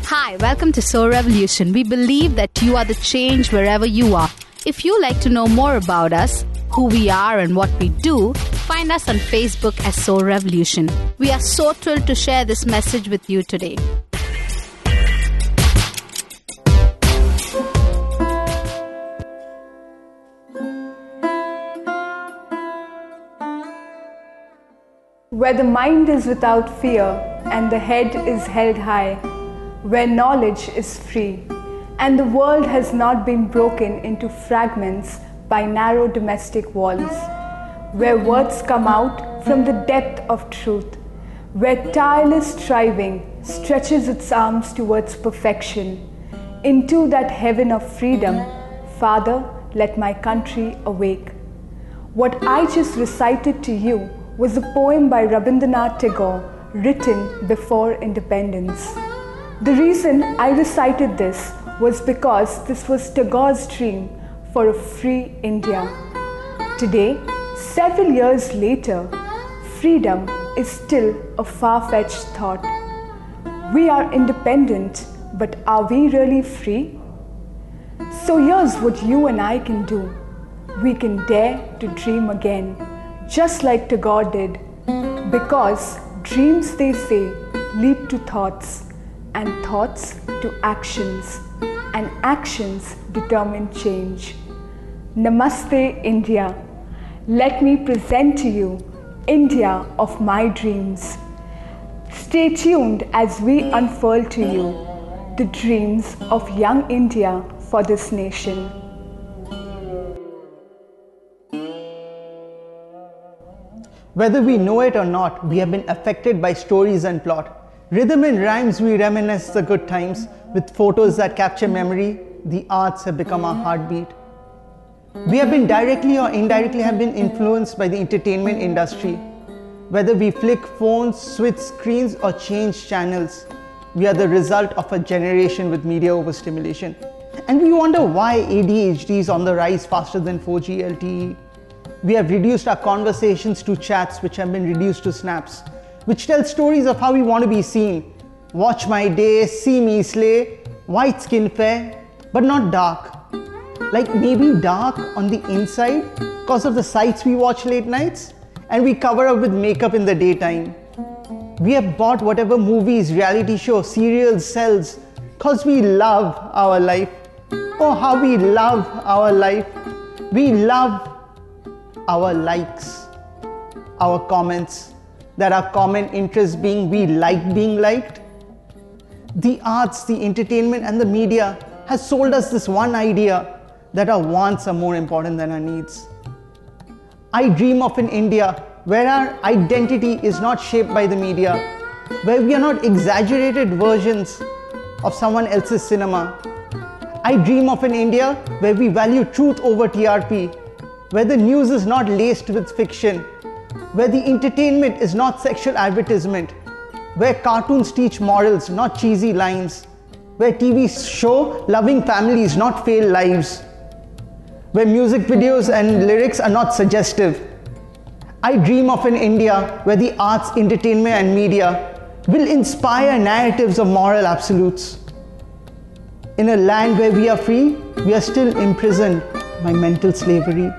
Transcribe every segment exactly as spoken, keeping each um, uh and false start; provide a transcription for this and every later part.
Hi, welcome to Soul Revolution. We believe that you are the change wherever you are. If you like to know more about us, who we are and what we do, find us on Facebook as Soul Revolution. We are so thrilled to share this message with you today. Where the mind is without fear and the head is held high, where knowledge is free and the world has not been broken into fragments by narrow domestic walls, where words come out from the depth of truth, where tireless striving stretches its arms towards perfection, into that heaven of freedom, Father, let my country awake. What I just recited to you was a poem by Rabindranath Tagore written before independence. The reason I recited this was because this was Tagore's dream for a free India. Today, several years later, freedom is still a far-fetched thought. We are independent, but are we really free? So here's what you and I can do. We can dare to dream again, just like Tagore did, because dreams, they say, lead to thoughts, and thoughts to actions, and actions determine change. Namaste, India. Let me present to you India of my dreams. Stay tuned as we unfurl to you the dreams of young India for this nation. Whether we know it or not, we have been affected by stories and plot. Rhythm and rhymes, we reminisce the good times. With photos that capture memory, the arts have become our heartbeat. We have been directly or indirectly have been influenced by the entertainment industry. Whether we flick phones, switch screens or change channels, we are the result of a generation with media overstimulation. And we wonder why A D H D is on the rise faster than four G L T E. We have reduced our conversations to chats, which have been reduced to snaps, which tell stories of how we want to be seen. Watch my day, see me slay, white skin fair, but not dark. Like maybe dark on the inside because of the sites we watch late nights, and we cover up with makeup in the daytime. We have bought whatever movies, reality show, serials sells because we love our life. Oh, how we love our life. We love our likes, our comments, that our common interest being we like being liked. The arts, the entertainment and the media has sold us this one idea that our wants are more important than our needs. I dream of an India where our identity is not shaped by the media, where we are not exaggerated versions of someone else's cinema. I dream of an India where we value truth over T R P, where the news is not laced with fiction, where the entertainment is not sexual advertisement, where cartoons teach morals, not cheesy lines, where T V show loving families, not failed lives, where music videos and lyrics are not suggestive. I dream of an India where the arts, entertainment and media will inspire narratives of moral absolutes. In a land where we are free, we are still imprisoned by mental slavery.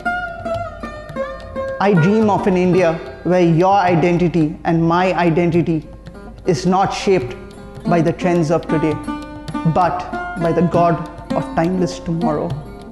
I dream of an India where your identity and my identity is not shaped by the trends of today, but by the God of timeless tomorrow.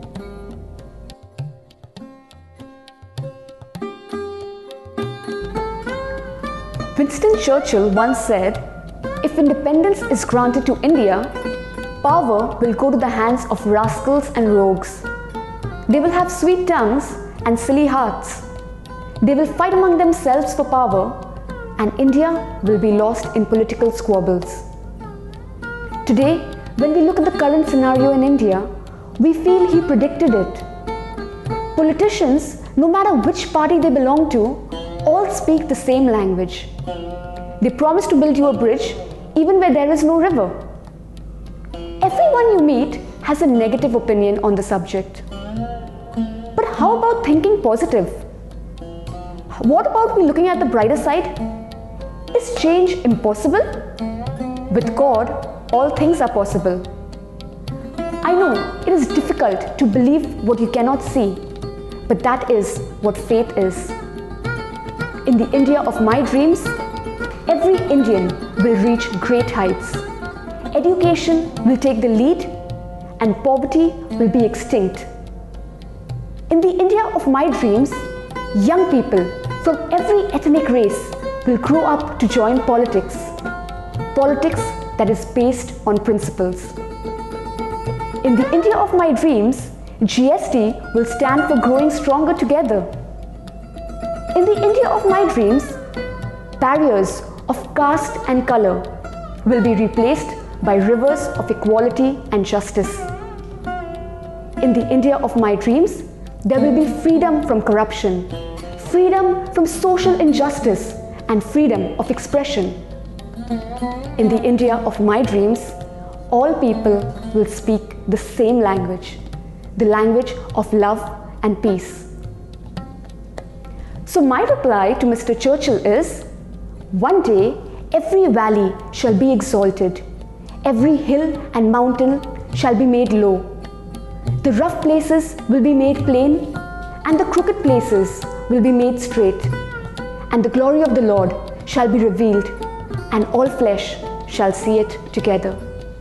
Winston Churchill once said, "If independence is granted to India, power will go to the hands of rascals and rogues. They will have sweet tongues and silly hearts. They will fight among themselves for power, and India will be lost in political squabbles." Today, when we look at the current scenario in India, we feel he predicted it. Politicians, no matter which party they belong to, all speak the same language. They promise to build you a bridge even where there is no river. Everyone you meet has a negative opinion on the subject. But how about thinking positive? What about we looking at the brighter side? Is change impossible? With God, all things are possible. I know it is difficult to believe what you cannot see, but that is what faith is. In the India of my dreams, every Indian will reach great heights. Education will take the lead and poverty will be extinct. In the India of my dreams, young people from every ethnic race will grow up to join politics. Politics that is based on principles. In the India of my dreams, G S T will stand for growing stronger together. In the India of my dreams, barriers of caste and color will be replaced by rivers of equality and justice. In the India of my dreams, there will be freedom from corruption, freedom from social injustice, and freedom of expression. In the India of my dreams, all people will speak the same language, the language of love and peace. So my reply to Mister Churchill is, one day every valley shall be exalted, every hill and mountain shall be made low. The rough places will be made plain, and the crooked places will be made straight. And the glory of the Lord shall be revealed, and all flesh shall see it together.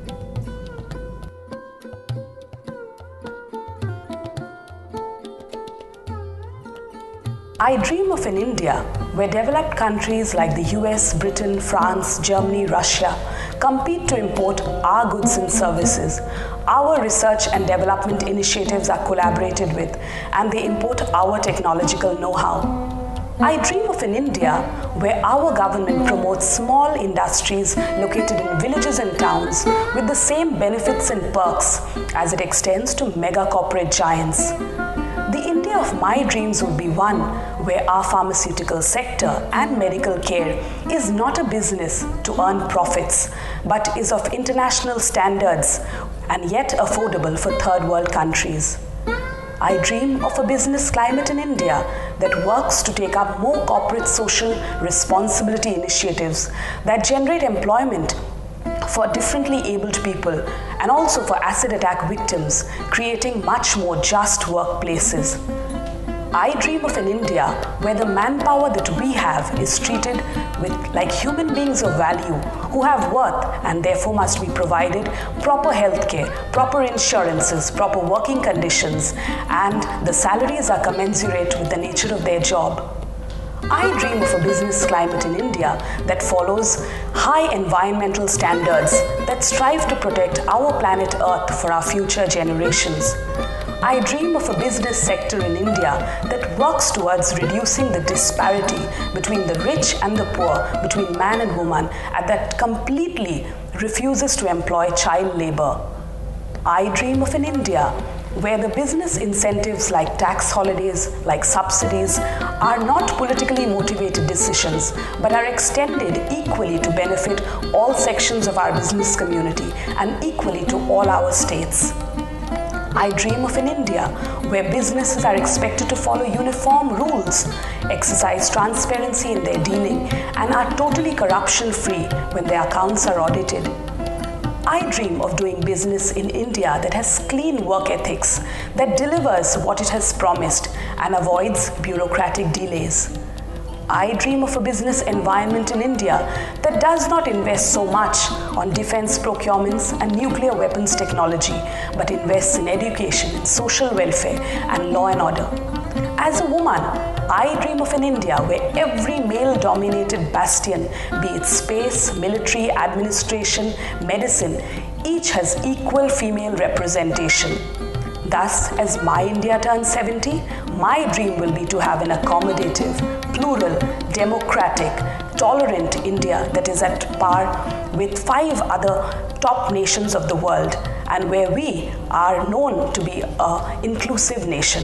I dream of an India where developed countries like the U S, Britain, France, Germany, Russia compete to import our goods and services. Our research and development initiatives are collaborated with, and they import our technological know-how. I dream of an India where our government promotes small industries located in villages and towns with the same benefits and perks as it extends to mega corporate giants. The India of my dreams would be one where our pharmaceutical sector and medical care is not a business to earn profits, but is of international standards and yet affordable for third world countries. I dream of a business climate in India that works to take up more corporate social responsibility initiatives that generate employment for differently abled people and also for acid attack victims, creating much more just workplaces. I dream of an India where the manpower that we have is treated with like human beings of value who have worth and therefore must be provided proper healthcare, proper insurances, proper working conditions, and the salaries are commensurate with the nature of their job. I dream of a business climate in India that follows high environmental standards that strive to protect our planet Earth for our future generations. I dream of a business sector in India that works towards reducing the disparity between the rich and the poor, between man and woman, and that completely refuses to employ child labor. I dream of an India where the business incentives like tax holidays, like subsidies, are not politically motivated decisions, but are extended equally to benefit all sections of our business community and equally to all our states. I dream of an India where businesses are expected to follow uniform rules, exercise transparency in their dealing, and are totally corruption-free when their accounts are audited. I dream of doing business in India that has clean work ethics, that delivers what it has promised and avoids bureaucratic delays. I dream of a business environment in India that does not invest so much on defense procurements and nuclear weapons technology, but invests in education, social welfare, and law and order. As a woman, I dream of an India where every male-dominated bastion, be it space, military, administration, medicine, each has equal female representation. Thus, as my India turns seventy, my dream will be to have an accommodative, plural, democratic, tolerant India that is at par with five other top nations of the world and where we are known to be an inclusive nation.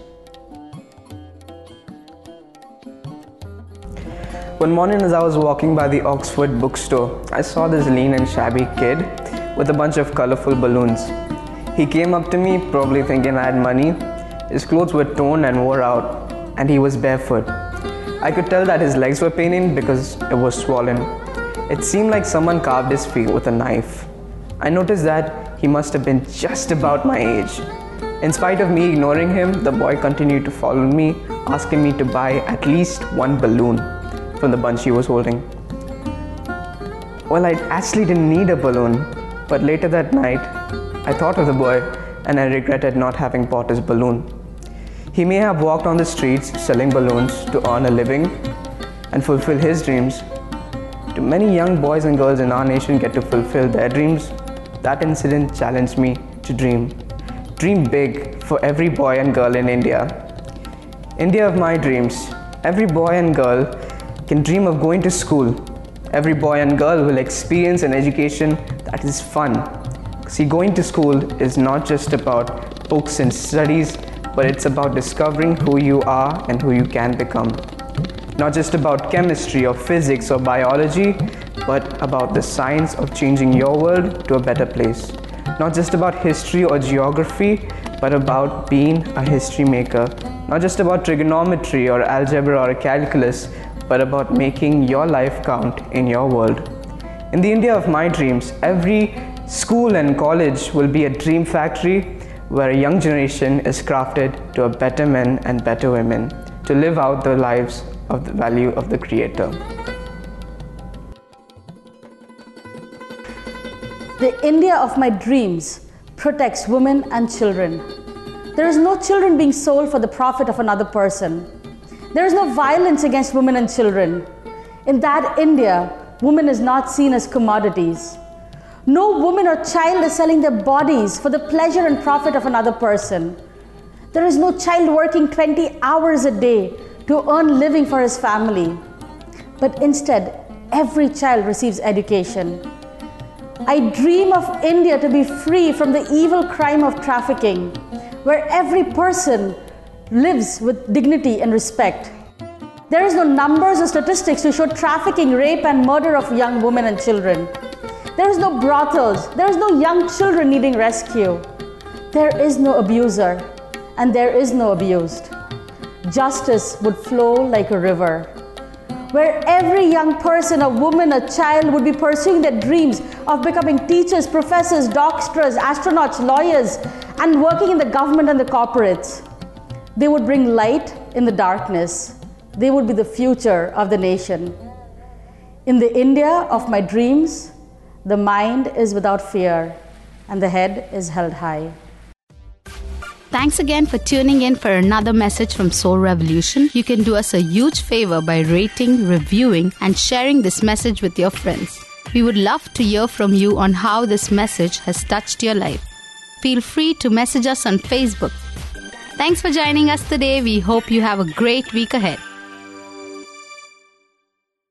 One morning as I was walking by the Oxford bookstore, I saw this lean and shabby kid with a bunch of colorful balloons. He came up to me, probably thinking I had money. His clothes were torn and wore out, and he was barefoot. I could tell that his legs were paining because it was swollen. It seemed like someone carved his feet with a knife. I noticed that he must have been just about my age. In spite of me ignoring him, the boy continued to follow me, asking me to buy at least one balloon from the bunch he was holding. Well, I actually didn't need a balloon, but later that night, I thought of the boy and I regretted not having bought his balloon. He may have walked on the streets selling balloons to earn a living and fulfill his dreams. Do many young boys and girls in our nation get to fulfill their dreams? That incident challenged me to dream. Dream big for every boy and girl in India. India of my dreams. Every boy and girl can dream of going to school. Every boy and girl will experience an education that is fun. See, going to school is not just about books and studies, but it's about discovering who you are and who you can become. Not just about chemistry or physics or biology, but about the science of changing your world to a better place. Not just about history or geography, but about being a history maker. Not just about trigonometry or algebra or calculus, but about making your life count in your world. In the India of my dreams, every school and college will be a dream factory where a young generation is crafted to a better men and better women to live out their lives of the value of the Creator. The India of my dreams protects women and children. There is no children being sold for the profit of another person. There is no violence against women and children. In that India, woman is not seen as commodities. No woman or child is selling their bodies for the pleasure and profit of another person. There is no child working twenty hours a day to earn living for his family. But instead, every child receives education. I dream of India to be free from the evil crime of trafficking, where every person lives with dignity and respect. There is no numbers or statistics to show trafficking, rape and murder of young women and children. There is no brothels. There is no young children needing rescue. There is no abuser and there is no abused. Justice would flow like a river, where every young person, a woman, a child would be pursuing their dreams of becoming teachers, professors, doctors, astronauts, lawyers, and working in the government and the corporates. They would bring light in the darkness. They would be the future of the nation. In the India of my dreams, the mind is without fear and the head is held high. Thanks again for tuning in for another message from Soul Revolution. You can do us a huge favor by rating, reviewing, and sharing this message with your friends. We would love to hear from you on how this message has touched your life. Feel free to message us on Facebook. Thanks for joining us today. We hope you have a great week ahead.